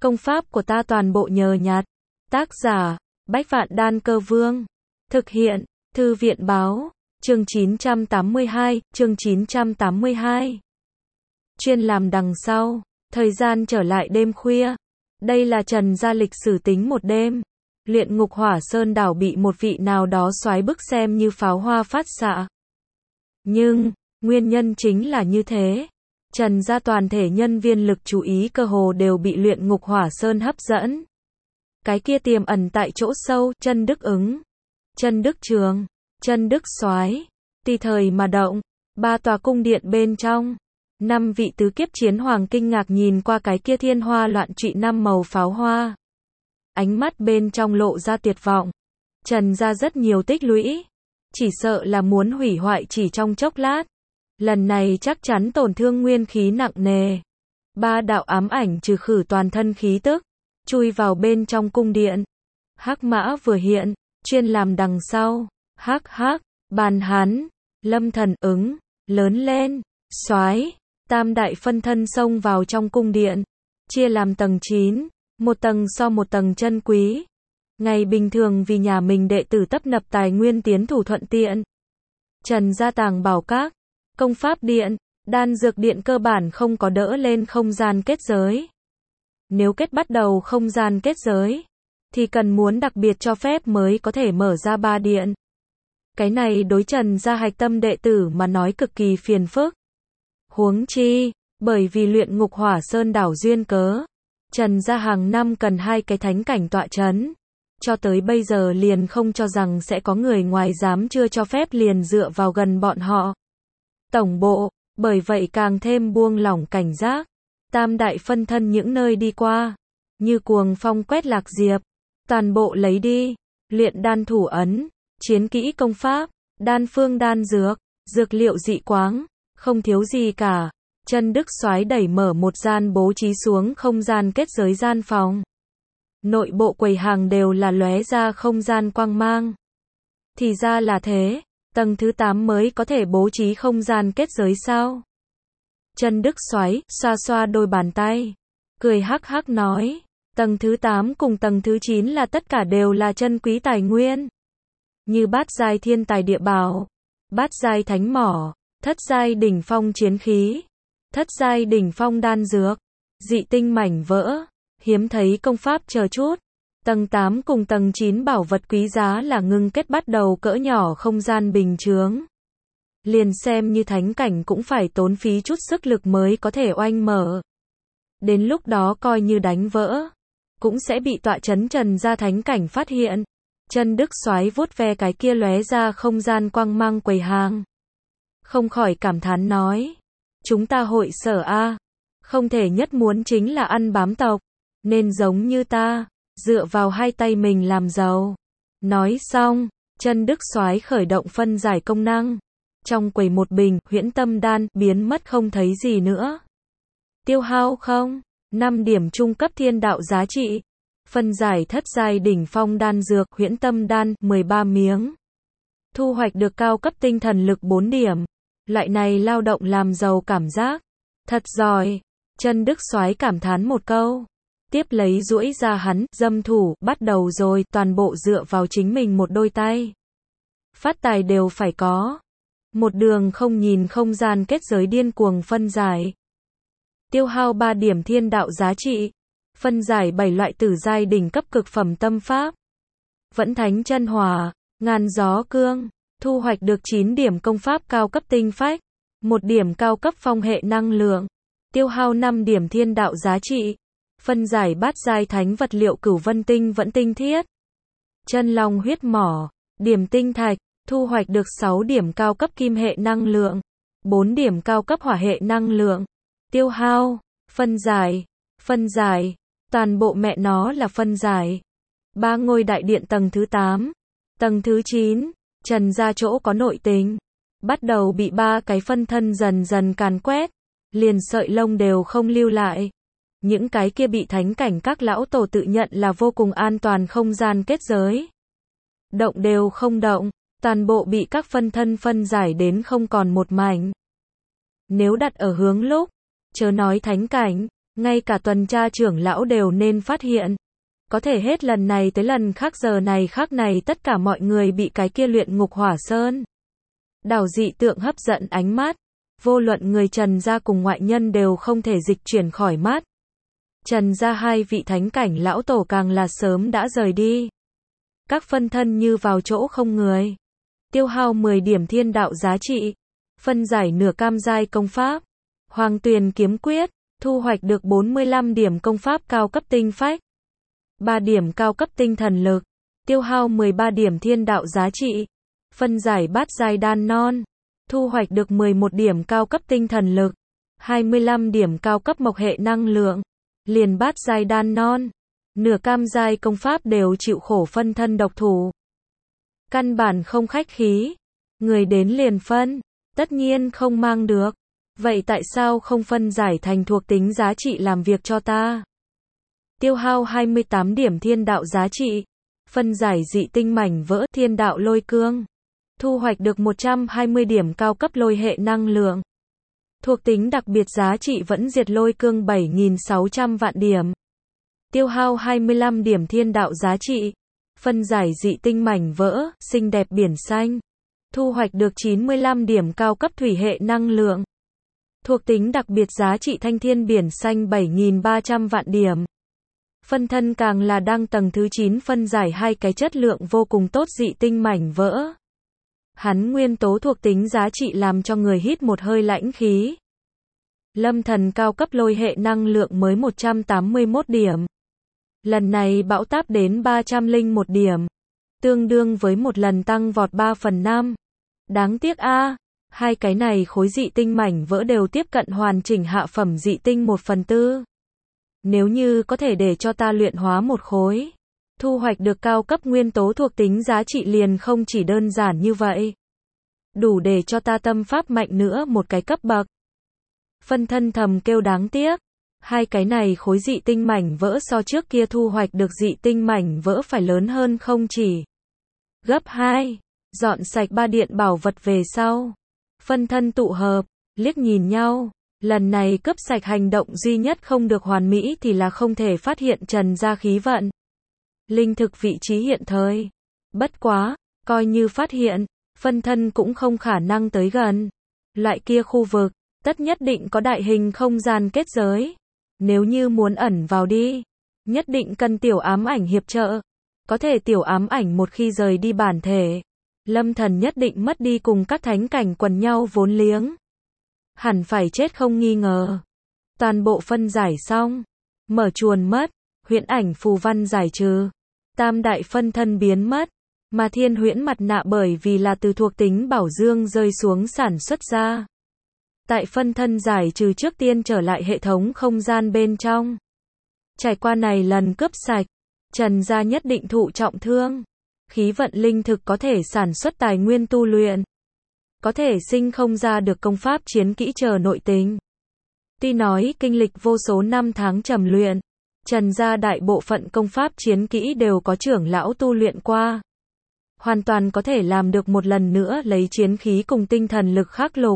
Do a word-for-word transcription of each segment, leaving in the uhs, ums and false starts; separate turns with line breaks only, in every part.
Công pháp của ta toàn bộ nhờ nhặt. Tác giả, Bách Vạn Đan Cơ Vương. Thực hiện, Thư viện Báo. Chương chín trăm tám mươi hai, chương chín trăm tám mươi hai. Chuyên làm đằng sau. Thời gian trở lại đêm khuya. Đây là Trần gia lịch sử tính một đêm. Luyện ngục hỏa sơn đảo bị một vị nào đó xoáy bức xem như pháo hoa phát xạ. Nhưng, nguyên nhân chính là như thế. Trần gia toàn thể nhân viên lực chú ý cơ hồ đều bị luyện ngục hỏa sơn hấp dẫn. Cái kia tiềm ẩn tại chỗ sâu, chân đức ứng, chân đức trường, chân đức soái, tùy thời mà động. Ba tòa cung điện bên trong, năm vị tứ kiếp chiến hoàng kinh ngạc nhìn qua cái kia thiên hoa loạn trụy năm màu pháo hoa. Ánh mắt bên trong lộ ra tuyệt vọng. Trần gia rất nhiều tích lũy, chỉ sợ là muốn hủy hoại chỉ trong chốc lát. Lần này chắc chắn tổn thương nguyên khí nặng nề. Ba đạo ám ảnh trừ khử toàn thân khí tức, chui vào bên trong cung điện. Hắc mã vừa hiện, chuyên làm đằng sau. Hắc hắc, bàn hắn, lâm thần ứng, lớn lên, soái. Tam đại phân thân xông vào trong cung điện, chia làm tầng chín, một tầng so một tầng chân quý. Ngày bình thường vì nhà mình đệ tử tấp nập tài nguyên tiến thủ thuận tiện. Trần gia tàng bảo các, công pháp điện, đan dược điện cơ bản không có đỡ lên không gian kết giới. Nếu kết bắt đầu không gian kết giới, thì cần muốn đặc biệt cho phép mới có thể mở ra ba điện. Cái này đối Trần gia hạch tâm đệ tử mà nói cực kỳ phiền phức. Huống chi, bởi vì luyện ngục hỏa sơn đảo duyên cớ, Trần gia hàng năm cần hai cái thánh cảnh tọa chấn. Cho tới bây giờ liền không cho rằng sẽ có người ngoài dám chưa cho phép liền dựa vào gần bọn họ. Tổng bộ, bởi vậy càng thêm buông lỏng cảnh giác. Tam đại phân thân những nơi đi qua, như cuồng phong quét lạc diệp, toàn bộ lấy đi. Luyện đan thủ ấn, chiến kỹ công pháp, đan phương đan dược, dược liệu dị quáng, không thiếu gì cả. Chân đức soái đẩy mở một gian bố trí xuống không gian kết giới gian phòng. Nội bộ quầy hàng đều là lóe ra không gian quang mang. Thì ra là thế, tầng thứ tám mới có thể bố trí không gian kết giới sao? Chân đức soái xoa xoa đôi bàn tay, cười hắc hắc nói, tầng thứ tám cùng tầng thứ chín là tất cả đều là chân quý tài nguyên. Như bát giai thiên tài địa bảo, bát giai thánh mỏ, thất giai đỉnh phong chiến khí, thất giai đỉnh phong đan dược, dị tinh mảnh vỡ, hiếm thấy công pháp chờ chút. Tầng tám cùng tầng chín bảo vật quý giá là ngưng kết bắt đầu cỡ nhỏ không gian bình chướng. Liền xem như thánh cảnh cũng phải tốn phí chút sức lực mới có thể oanh mở. Đến lúc đó coi như đánh vỡ, cũng sẽ bị tọa chấn Trần gia thánh cảnh phát hiện. Chân đức soái vuốt ve cái kia lóe ra không gian quang mang quầy hàng, không khỏi cảm thán nói, chúng ta hội sở a, không thể nhất muốn chính là ăn bám tộc, nên giống như ta, dựa vào hai tay mình làm giàu. Nói xong, chân đức soái khởi động phân giải công năng. Trong quầy một bình huyễn tâm đan biến mất không thấy gì nữa. Tiêu hao không? năm điểm trung cấp thiên đạo giá trị. Phân giải thất giai đỉnh phong đan dược huyễn tâm đan mười ba miếng. Thu hoạch được cao cấp tinh thần lực bốn điểm. Loại này lao động làm giàu cảm giác. Thật giỏi. Chân đức soái cảm thán một câu. Tiếp lấy duỗi ra hắn, dâm thủ, bắt đầu rồi, toàn bộ dựa vào chính mình một đôi tay. Phát tài đều phải có. Một đường không nhìn không gian kết giới điên cuồng phân giải. Tiêu hao ba điểm thiên đạo giá trị. Phân giải bảy loại tử giai đỉnh cấp cực phẩm tâm pháp. Vẫn thánh chân hỏa, ngàn gió cương. Thu hoạch được chín điểm công pháp cao cấp tinh phách. một điểm cao cấp phong hệ năng lượng. Tiêu hao năm điểm thiên đạo giá trị. Phân giải bát giai thánh vật liệu cửu vân tinh vẫn tinh thiết. Chân long huyết mỏ, điểm tinh thạch, thu hoạch được sáu điểm cao cấp kim hệ năng lượng, bốn điểm cao cấp hỏa hệ năng lượng. Tiêu hao, phân giải, phân giải, toàn bộ mẹ nó là phân giải. Ba ngôi đại điện tầng thứ tám, tầng thứ chín, Trần gia chỗ có nội tình, bắt đầu bị ba cái phân thân dần dần càn quét, liền sợi lông đều không lưu lại. Những cái kia bị thánh cảnh các lão tổ tự nhận là vô cùng an toàn không gian kết giới. Động đều không động, toàn bộ bị các phân thân phân giải đến không còn một mảnh. Nếu đặt ở hướng lúc, chớ nói thánh cảnh, Ngay cả tuần tra trưởng lão đều nên phát hiện. Có thể hết lần này tới lần khác giờ này khác này tất cả mọi người bị cái kia luyện ngục hỏa sơn đảo dị tượng hấp dẫn ánh mắt. Vô luận người Trần gia cùng ngoại nhân đều không thể dịch chuyển khỏi mắt. Trần gia hai vị thánh cảnh lão tổ càng là sớm đã rời đi. Các phân thân như vào chỗ không người. Tiêu hao mười điểm thiên đạo giá trị. Phân giải nửa cam giai công pháp. Hoàng Tuyền kiếm quyết. Thu hoạch được bốn mươi lăm điểm công pháp cao cấp tinh phách. ba điểm cao cấp tinh thần lực. Tiêu hao mười ba điểm thiên đạo giá trị. Phân giải bát giai đan non. Thu hoạch được mười một điểm cao cấp tinh thần lực. hai mươi lăm điểm cao cấp mộc hệ năng lượng. Liền bát giai đan non. Nửa cam giai công pháp đều chịu khổ phân thân độc thủ. Căn bản không khách khí. Người đến liền phân. Tất nhiên không mang được. Vậy tại sao không phân giải thành thuộc tính giá trị làm việc cho ta? Tiêu hao hai mươi tám điểm thiên đạo giá trị. Phân giải dị tinh mảnh vỡ thiên đạo lôi cương. Thu hoạch được một trăm hai mươi điểm cao cấp lôi hệ năng lượng. Thuộc tính đặc biệt giá trị vẫn diệt lôi cương bảy nghìn sáu trăm vạn điểm. Tiêu hao hai mươi lăm điểm thiên đạo giá trị. Phân giải dị tinh mảnh vỡ, xinh đẹp biển xanh. Thu hoạch được chín mươi lăm điểm cao cấp thủy hệ năng lượng. Thuộc tính đặc biệt giá trị thanh thiên biển xanh bảy nghìn ba trăm vạn điểm. Phân thân càng là đang tầng thứ chín phân giải hai cái chất lượng vô cùng tốt dị tinh mảnh vỡ. Hắn nguyên tố thuộc tính giá trị làm cho người hít một hơi lãnh khí. Lâm thần cao cấp lôi hệ năng lượng mới một trăm tám mươi mốt điểm. Lần này bão táp đến ba trăm lẻ một điểm. Tương đương với một lần tăng vọt ba phần năm. Đáng tiếc a, hai cái này khối dị tinh mảnh vỡ đều tiếp cận hoàn chỉnh hạ phẩm dị tinh một phần tư. Nếu như có thể để cho ta luyện hóa một khối, thu hoạch được cao cấp nguyên tố thuộc tính giá trị liền không chỉ đơn giản như vậy. Đủ để cho ta tâm pháp mạnh nữa một cái cấp bậc. Phân thân thầm kêu đáng tiếc. Hai cái này khối dị tinh mảnh vỡ so trước kia thu hoạch được dị tinh mảnh vỡ phải lớn hơn không chỉ gấp hai. Dọn sạch ba điện bảo vật về sau. Phân thân tụ hợp, liếc nhìn nhau. Lần này cướp sạch hành động duy nhất không được hoàn mỹ thì là không thể phát hiện Trần gia khí vận. Linh thực vị trí hiện thời. Bất quá, coi như phát hiện, phân thân cũng không khả năng tới gần. Loại kia khu vực, tất nhất định có đại hình không gian kết giới. Nếu như muốn ẩn vào đi, nhất định cần tiểu ám ảnh hiệp trợ. Có thể tiểu ám ảnh một khi rời đi bản thể, Lâm thần nhất định mất đi cùng các thánh cảnh quần nhau vốn liếng. Hẳn phải chết không nghi ngờ. Toàn bộ phân giải xong, mở chuồn mất, huyễn ảnh phù văn giải trừ, tam đại phân thân biến mất, mà thiên huyễn mặt nạ bởi vì là từ thuộc tính bảo dương rơi xuống sản xuất ra. Tại phân thân giải trừ trước tiên trở lại hệ thống không gian bên trong. Trải qua này lần cướp sạch, Trần gia nhất định thụ trọng thương. Khí vận linh thực có thể sản xuất tài nguyên tu luyện. Có thể sinh không ra được công pháp chiến kỹ chờ nội tình. Tuy nói kinh lịch vô số năm tháng trầm luyện, Trần gia đại bộ phận công pháp chiến kỹ đều có trưởng lão tu luyện qua. Hoàn toàn có thể làm được một lần nữa lấy chiến khí cùng tinh thần lực khắc lục.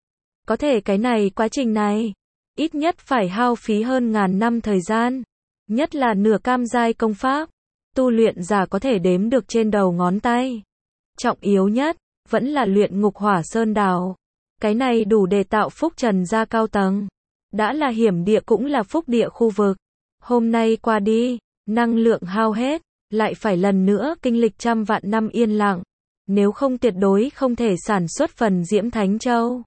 Có thể cái này quá trình này, ít nhất phải hao phí hơn ngàn năm thời gian. Nhất là nửa cam giai công pháp, tu luyện giả có thể đếm được trên đầu ngón tay. Trọng yếu nhất, vẫn là luyện ngục hỏa sơn đào. Cái này đủ để tạo phúc Trần gia cao tầng. Đã là hiểm địa cũng là phúc địa khu vực. Hôm nay qua đi, năng lượng hao hết, lại phải lần nữa kinh lịch trăm vạn năm yên lặng. Nếu không tuyệt đối không thể sản xuất phần Diễm Thánh Châu.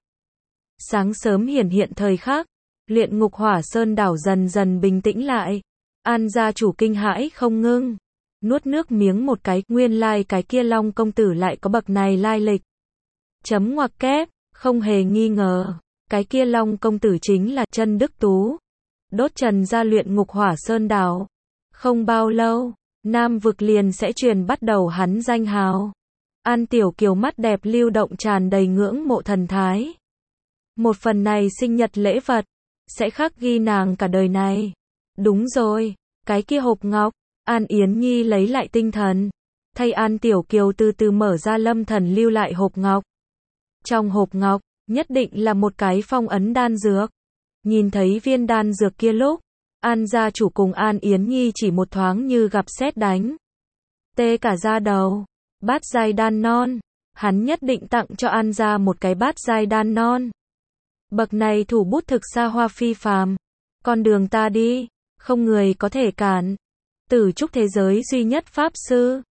Sáng sớm hiển hiện thời khắc, luyện ngục hỏa sơn đảo dần dần bình tĩnh lại. An gia chủ kinh hãi không ngưng. Nuốt nước miếng một cái, nguyên lai like cái kia Long công tử lại có bậc này lai lịch. Chấm ngoặc kép, không hề nghi ngờ. Cái kia Long công tử chính là Chân Đức Tú. Đốt Trần gia luyện ngục hỏa sơn đảo. Không bao lâu, Nam vực liền sẽ truyền bắt đầu hắn danh hào. An Tiểu Kiều mắt đẹp lưu động tràn đầy ngưỡng mộ thần thái. Một phần này sinh nhật lễ vật, sẽ khắc ghi nàng cả đời này. Đúng rồi, cái kia hộp ngọc. An Yến Nhi lấy lại tinh thần. Thay An Tiểu Kiều từ từ mở ra Lâm thần lưu lại hộp ngọc. Trong hộp ngọc, nhất định là một cái phong ấn đan dược. Nhìn thấy viên đan dược kia lúc, An gia chủ cùng An Yến Nhi chỉ một thoáng như gặp sét đánh. Tê cả da đầu. Bát giai đan non. Hắn nhất định tặng cho An gia một cái bát giai đan non. Bậc này thủ bút thực xa hoa phi phàm. Con đường ta đi, không người có thể cản. Tử trúc thế giới duy nhất pháp sư.